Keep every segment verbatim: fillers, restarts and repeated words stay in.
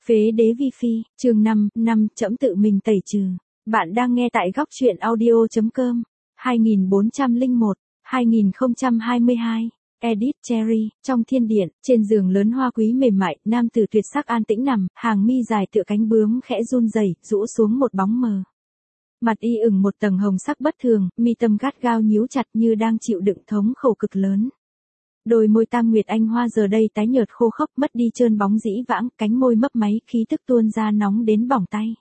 Phế đế vi phi, chương năm, năm, trẫm tự mình tẩy trừ. Bạn đang nghe tại góc truyện audio.com. hai nghìn bốn trăm lẻ một, hai nghìn không trăm hai mươi hai. Edith Cherry, trong thiên điện, trên giường lớn hoa quý mềm mại, nam tử tuyệt sắc an tĩnh nằm, hàng mi dài tựa cánh bướm khẽ run rẩy, rũ xuống một bóng mờ. Mặt y ửng một tầng hồng sắc bất thường, mi tâm gắt gao nhíu chặt như đang chịu đựng thống khổ cực lớn. Đôi môi tam nguyệt anh hoa giờ đây tái nhợt khô khốc, mất đi trơn bóng dĩ vãng, cánh môi mấp máy, khí tức tuôn ra nóng đến bỏng tay.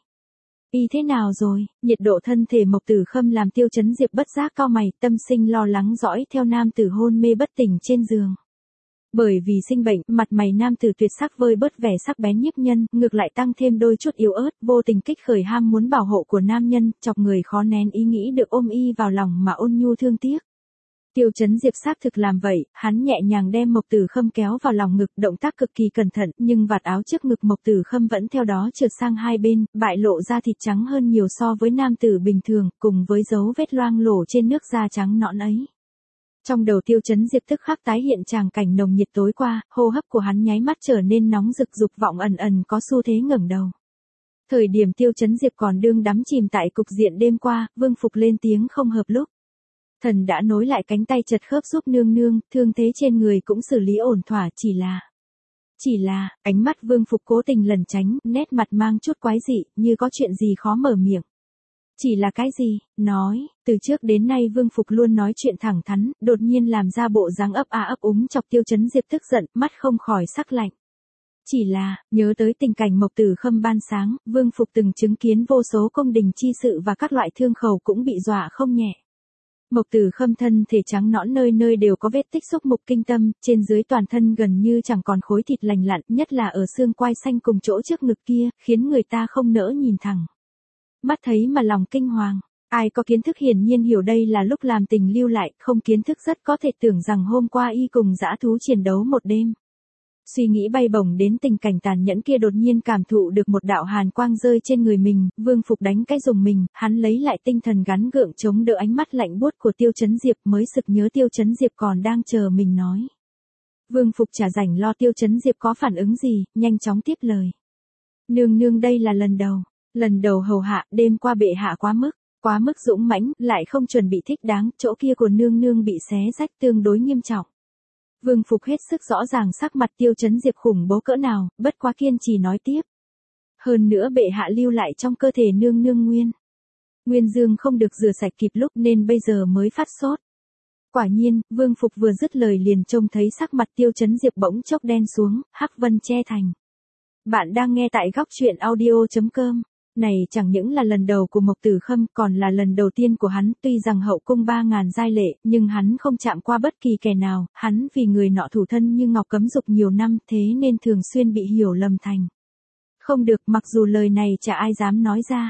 Y thế nào rồi? Nhiệt độ thân thể Mộc Tử Khâm làm Tiêu Chấn Diệp bất giác cau mày, tâm sinh lo lắng dõi theo nam tử hôn mê bất tỉnh trên giường. Bởi vì sinh bệnh, mặt mày nam tử tuyệt sắc vơi bớt vẻ sắc bén nhiếp nhân, ngược lại tăng thêm đôi chút yếu ớt, vô tình kích khởi ham muốn bảo hộ của nam nhân, chọc người khó nén ý nghĩ được ôm y vào lòng mà ôn nhu thương tiếc. Tiêu Chấn Diệp xác thực làm vậy, hắn nhẹ nhàng đem Mộc Tử Khâm kéo vào lòng ngực, động tác cực kỳ cẩn thận, nhưng vạt áo trước ngực Mộc Tử Khâm vẫn theo đó trượt sang hai bên, bại lộ ra thịt trắng hơn nhiều so với nam tử bình thường, cùng với dấu vết loang lổ trên nước da trắng nõn ấy. Trong đầu Tiêu Chấn Diệp tức khắc tái hiện tràng cảnh nồng nhiệt tối qua, hô hấp của hắn nháy mắt trở nên nóng rực, dục vọng ẩn ẩn có xu thế ngẩng đầu. Thời điểm Tiêu Chấn Diệp còn đương đắm chìm tại cục diện đêm qua, Vương Phục lên tiếng không hợp lúc. Thần đã nối lại cánh tay chật khớp giúp nương nương, thương thế trên người cũng xử lý ổn thỏa, chỉ là... Chỉ là, ánh mắt Vương Phục cố tình lẩn tránh, nét mặt mang chút quái dị, như có chuyện gì khó mở miệng. Chỉ là cái gì? Nói, từ trước đến nay Vương Phục luôn nói chuyện thẳng thắn, đột nhiên làm ra bộ dáng ấp a ấp úng chọc Tiêu Chấn Diệp tức giận, mắt không khỏi sắc lạnh. Chỉ là, nhớ tới tình cảnh Mộc Tử Khâm ban sáng, Vương Phục từng chứng kiến vô số công đình chi sự và các loại thương khẩu cũng bị dọa không nhẹ. Mộc Tử Khâm thân thể trắng nõn nơi nơi đều có vết tích xúc mục kinh tâm, trên dưới toàn thân gần như chẳng còn khối thịt lành lặn, nhất là ở xương quai xanh cùng chỗ trước ngực kia, khiến người ta không nỡ nhìn thẳng. Mắt thấy mà lòng kinh hoàng, ai có kiến thức hiển nhiên hiểu đây là lúc làm tình lưu lại, không kiến thức rất có thể tưởng rằng hôm qua y cùng dã thú chiến đấu một đêm. Suy nghĩ bay bổng đến tình cảnh tàn nhẫn kia, đột nhiên cảm thụ được một đạo hàn quang rơi trên người mình, Vương Phục đánh cái dùng mình, hắn lấy lại tinh thần gắn gượng chống đỡ ánh mắt lạnh buốt của Tiêu Chấn Diệp, mới sực nhớ Tiêu Chấn Diệp còn đang chờ mình nói. Vương Phục chả rảnh lo Tiêu Chấn Diệp có phản ứng gì, nhanh chóng tiếp lời. Nương nương đây là lần đầu, lần đầu hầu hạ, đêm qua bệ hạ quá mức, quá mức dũng mãnh, lại không chuẩn bị thích đáng, chỗ kia của nương nương bị xé rách tương đối nghiêm trọng. Vương Phục hết sức rõ ràng sắc mặt Tiêu Chấn Diệp khủng bố cỡ nào, bất quá kiên trì nói tiếp. Hơn nữa bệ hạ lưu lại trong cơ thể nương nương nguyên. Nguyên dương không được rửa sạch kịp lúc nên bây giờ mới phát sốt. Quả nhiên, Vương Phục vừa dứt lời liền trông thấy sắc mặt Tiêu Chấn Diệp bỗng chốc đen xuống, hắc vân che thành. Bạn đang nghe tại góc truyện audio.com. Này chẳng những là lần đầu của Mộc Tử Khâm, còn là lần đầu tiên của hắn, tuy rằng hậu cung ba ngàn giai lệ, nhưng hắn không chạm qua bất kỳ kẻ nào, hắn vì người nọ thủ thân như ngọc cấm dục nhiều năm, thế nên thường xuyên bị hiểu lầm thành. Không được, mặc dù lời này chả ai dám nói ra.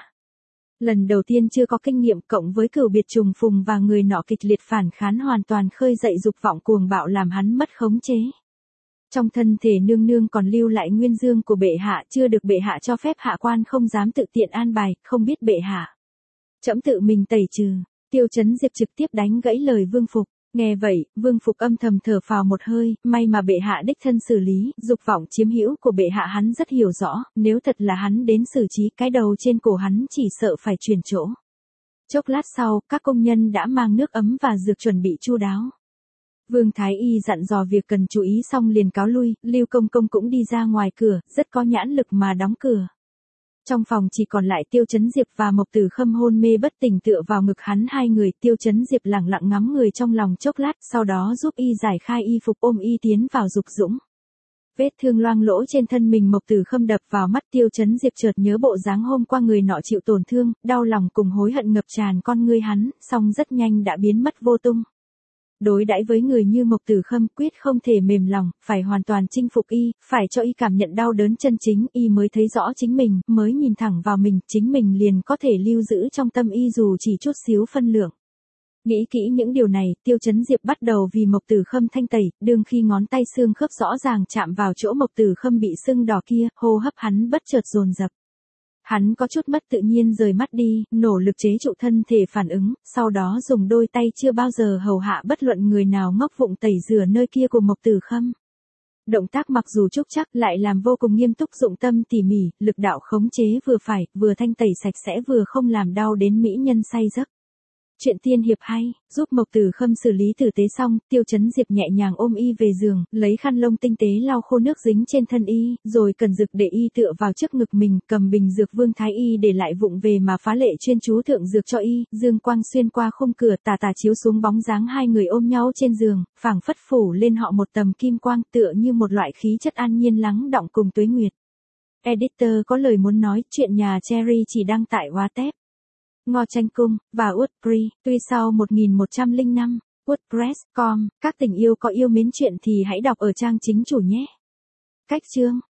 Lần đầu tiên chưa có kinh nghiệm cộng với cửu biệt trùng phùng và người nọ kịch liệt phản kháng hoàn toàn khơi dậy dục vọng cuồng bạo làm hắn mất khống chế. Trong thân thể nương nương còn lưu lại nguyên dương của bệ hạ, chưa được bệ hạ cho phép, hạ quan không dám tự tiện an bài, không biết bệ hạ. Trẫm tự mình tẩy trừ. Tiêu Chấn Diệp trực tiếp đánh gãy lời Vương Phục. Nghe vậy, Vương Phục âm thầm thở phào một hơi, may mà bệ hạ đích thân xử lý, dục vọng chiếm hữu của bệ hạ hắn rất hiểu rõ, nếu thật là hắn đến xử trí, cái đầu trên cổ hắn chỉ sợ phải chuyển chỗ. Chốc lát sau, các công nhân đã mang nước ấm và dược chuẩn bị chu đáo. Vương Thái Y dặn dò việc cần chú ý xong liền cáo lui, Lưu Công Công cũng đi ra ngoài cửa, rất có nhãn lực mà đóng cửa. Trong phòng chỉ còn lại Tiêu Chấn Diệp và Mộc Tử Khâm hôn mê bất tỉnh tựa vào ngực hắn hai người, Tiêu Chấn Diệp lặng lặng ngắm người trong lòng chốc lát, sau đó giúp y giải khai y phục ôm y tiến vào dục dũng. Vết thương loang lỗ trên thân mình Mộc Tử Khâm đập vào mắt, Tiêu Chấn Diệp chợt nhớ bộ dáng hôm qua người nọ chịu tổn thương, đau lòng cùng hối hận ngập tràn con ngươi hắn, song rất nhanh đã biến mất vô tung. Đối đãi với người như Mộc Tử Khâm quyết không thể mềm lòng, phải hoàn toàn chinh phục y, phải cho y cảm nhận đau đớn chân chính, y mới thấy rõ chính mình, mới nhìn thẳng vào mình, chính mình liền có thể lưu giữ trong tâm y dù chỉ chút xíu phân lượng. Nghĩ kỹ những điều này, Tiêu Chấn Diệp bắt đầu vì Mộc Tử Khâm thanh tẩy, đương khi ngón tay xương khớp rõ ràng chạm vào chỗ Mộc Tử Khâm bị sưng đỏ kia, hô hấp hắn bất chợt dồn dập. Hắn có chút mất tự nhiên rời mắt đi, nỗ lực chế trụ thân thể phản ứng, sau đó dùng đôi tay chưa bao giờ hầu hạ bất luận người nào ngốc vụng tẩy rửa nơi kia của Mộc Tử Khâm. Động tác mặc dù trúc trắc lại làm vô cùng nghiêm túc dụng tâm tỉ mỉ, lực đạo khống chế vừa phải, vừa thanh tẩy sạch sẽ vừa không làm đau đến mỹ nhân say giấc. Chuyện tiên hiệp hay, giúp Mộc Tử Khâm xử lý tử tế xong, Tiêu Chấn Diệp nhẹ nhàng ôm y về giường, lấy khăn lông tinh tế lau khô nước dính trên thân y, rồi cần dược để y tựa vào trước ngực mình, cầm bình dược Vương Thái Y để lại vụng về mà phá lệ chuyên chú thượng dược cho y, dương quang xuyên qua khung cửa tà tà chiếu xuống bóng dáng hai người ôm nhau trên giường, phảng phất phủ lên họ một tầm kim quang tựa như một loại khí chất an nhiên lắng đọng cùng tuế nguyệt. Editor có lời muốn nói, chuyện nhà Cherry chỉ đăng tại Wattpad, Ngò Tranh Cung, và Wordpress, tuy sau một nghìn một trăm lẻ năm, WordPress chấm com, các tình yêu có yêu mến chuyện thì hãy đọc ở trang chính chủ nhé. Cách chương